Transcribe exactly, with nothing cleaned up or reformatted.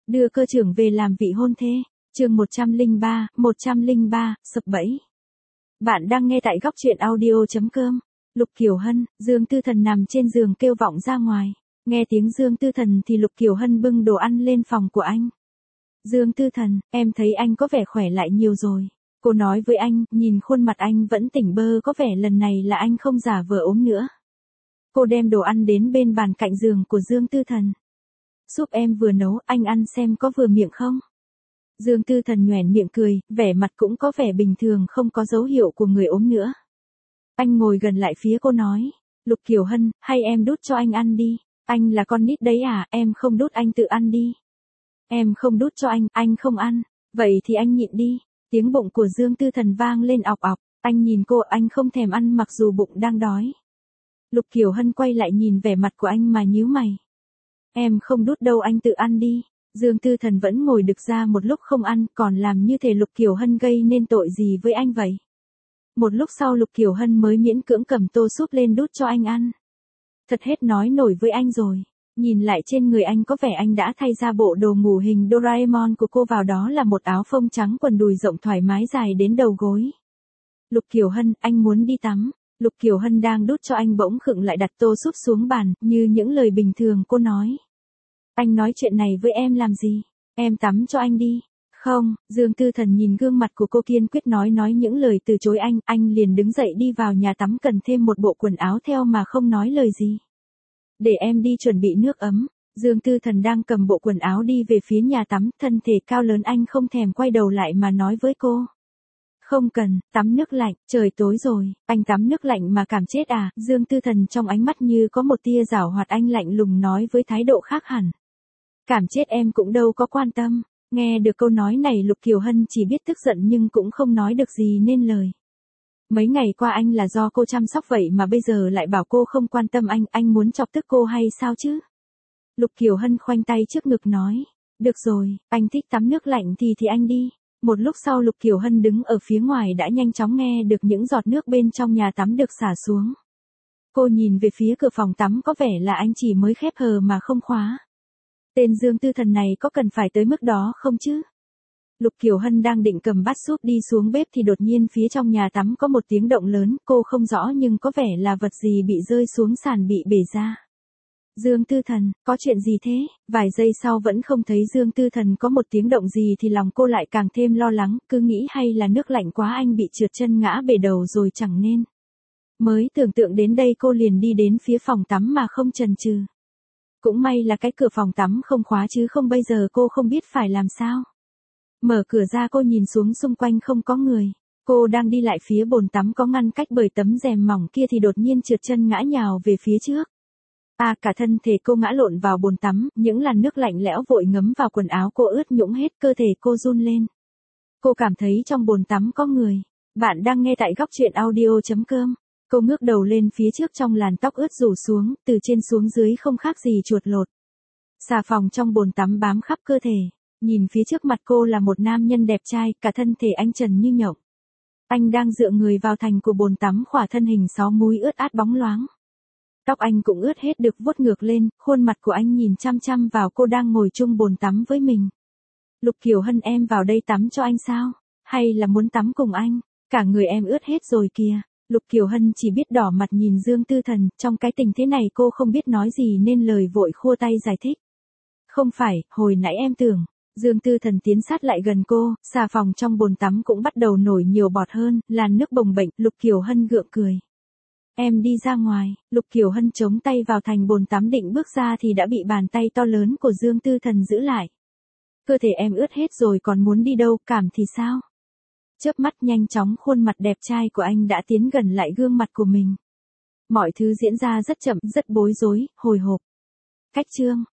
Đưa cơ trưởng về làm vị hôn thê. Chương một trăm lẻ ba, một trăm lẻ ba, sập bẫy. Bạn đang nghe tại góc truyện audio chấm com. Lục Kiều Hân, Dương Tư Thần nằm trên giường kêu vọng ra ngoài. Nghe tiếng Dương Tư Thần thì Lục Kiều Hân bưng đồ ăn lên phòng của anh. Dương Tư Thần, em thấy anh có vẻ khỏe lại nhiều rồi. Cô nói với anh, nhìn khuôn mặt anh vẫn tỉnh bơ, có vẻ lần này là anh không giả vờ ốm nữa. Cô đem đồ ăn đến bên bàn cạnh giường của Dương Tư Thần. Giúp em vừa nấu, anh ăn xem có vừa miệng không? Dương Tư Thần nhoẻn miệng cười, vẻ mặt cũng có vẻ bình thường, không có dấu hiệu của người ốm nữa. Anh ngồi gần lại phía cô nói, Lục Kiều Hân, hay em đút cho anh ăn đi. Anh là con nít đấy à, em không đút anh tự ăn đi. Em không đút cho anh, anh không ăn. Vậy thì anh nhịn đi. Tiếng bụng của Dương Tư Thần vang lên ọc ọc. Anh nhìn cô, anh không thèm ăn mặc dù bụng đang đói. Lục Kiều Hân quay lại nhìn vẻ mặt của anh mà nhíu mày. Em không đút đâu, anh tự ăn đi. Dương Tư Thần vẫn ngồi đực ra một lúc không ăn, còn làm như thể Lục Kiều Hân gây nên tội gì với anh vậy. Một lúc sau Lục Kiều Hân mới miễn cưỡng cầm tô súp lên đút cho anh ăn. Thật hết nói nổi với anh rồi. Nhìn lại trên người anh có vẻ anh đã thay ra bộ đồ ngủ hình Doraemon của cô, vào đó là một áo phông trắng, quần đùi rộng thoải mái dài đến đầu gối. Lục Kiều Hân, anh muốn đi tắm. Lục Kiều Hân đang đút cho anh bỗng khựng lại, đặt tô súp xuống bàn, như những lời bình thường cô nói. Anh nói chuyện này với em làm gì? Em tắm cho anh đi. Không, Dương Tư Thần nhìn gương mặt của cô kiên quyết nói nói những lời từ chối anh, anh liền đứng dậy đi vào nhà tắm cần thêm một bộ quần áo theo mà không nói lời gì. Để em đi chuẩn bị nước ấm. Dương Tư Thần đang cầm bộ quần áo đi về phía nhà tắm, thân thể cao lớn anh không thèm quay đầu lại mà nói với cô. Không cần, tắm nước lạnh, trời tối rồi, anh tắm nước lạnh mà cảm chết à? Dương Tư Thần trong ánh mắt như có một tia giảo hoạt, anh lạnh lùng nói với thái độ khác hẳn. Cảm chết em cũng đâu có quan tâm. Nghe được câu nói này Lục Kiều Hân chỉ biết tức giận nhưng cũng không nói được gì nên lời. Mấy ngày qua anh là do cô chăm sóc vậy mà bây giờ lại bảo cô không quan tâm anh, anh muốn chọc tức cô hay sao chứ? Lục Kiều Hân khoanh tay trước ngực nói. Được rồi, anh thích tắm nước lạnh thì thì anh đi. Một lúc sau Lục Kiều Hân đứng ở phía ngoài đã nhanh chóng nghe được những giọt nước bên trong nhà tắm được xả xuống. Cô nhìn về phía cửa phòng tắm, có vẻ là anh chỉ mới khép hờ mà không khóa. Tên Dương Tư Thần này có cần phải tới mức đó không chứ? Lục Kiều Hân đang định cầm bát súp đi xuống bếp thì đột nhiên phía trong nhà tắm có một tiếng động lớn, cô không rõ nhưng có vẻ là vật gì bị rơi xuống sàn, bị bể ra. Dương Tư Thần, có chuyện gì thế? Vài giây sau vẫn không thấy Dương Tư Thần có một tiếng động gì thì lòng cô lại càng thêm lo lắng, cứ nghĩ hay là nước lạnh quá anh bị trượt chân ngã bể đầu rồi chẳng nên. Mới tưởng tượng đến đây cô liền đi đến phía phòng tắm mà không chần chừ. Cũng may là cái cửa phòng tắm không khóa chứ không bây giờ cô không biết phải làm sao. Mở cửa ra cô nhìn xuống xung quanh không có người. Cô đang đi lại phía bồn tắm có ngăn cách bởi tấm rèm mỏng kia thì đột nhiên trượt chân ngã nhào về phía trước. À, cả thân thể cô ngã lộn vào bồn tắm, những làn nước lạnh lẽo vội ngấm vào quần áo cô, ướt nhũng hết, cơ thể cô run lên. Cô cảm thấy trong bồn tắm có người. Bạn đang nghe tại góc truyện audio chấm com. Cô ngước đầu lên phía trước, trong làn tóc ướt rủ xuống, từ trên xuống dưới không khác gì chuột lột. Xà phòng trong bồn tắm bám khắp cơ thể. Nhìn phía trước mặt cô là một nam nhân đẹp trai, cả thân thể anh trần như nhộng. Anh đang dựa người vào thành của bồn tắm, khỏa thân hình sáu múi ướt át bóng loáng. Tóc anh cũng ướt hết được vuốt ngược lên, khuôn mặt của anh nhìn chăm chăm vào cô đang ngồi chung bồn tắm với mình. Lục Kiều Hân, em vào đây tắm cho anh sao? Hay là muốn tắm cùng anh? Cả người em ướt hết rồi kìa. Lục Kiều Hân chỉ biết đỏ mặt nhìn Dương Tư Thần, trong cái tình thế này cô không biết nói gì nên lời vội khua tay giải thích. Không phải, hồi nãy em tưởng. Dương Tư Thần tiến sát lại gần cô, xà phòng trong bồn tắm cũng bắt đầu nổi nhiều bọt hơn, làn nước bồng bềnh. Lục Kiều Hân gượng cười. Em đi ra ngoài. Lục Kiều Hân chống tay vào thành bồn tắm định bước ra thì đã bị bàn tay to lớn của Dương Tư Thần giữ lại. Cơ thể em ướt hết rồi còn muốn đi đâu, cảm thì sao? Chớp mắt nhanh chóng khuôn mặt đẹp trai của anh đã tiến gần lại gương mặt của mình. Mọi thứ diễn ra rất chậm, rất bối rối, hồi hộp. Cách chương,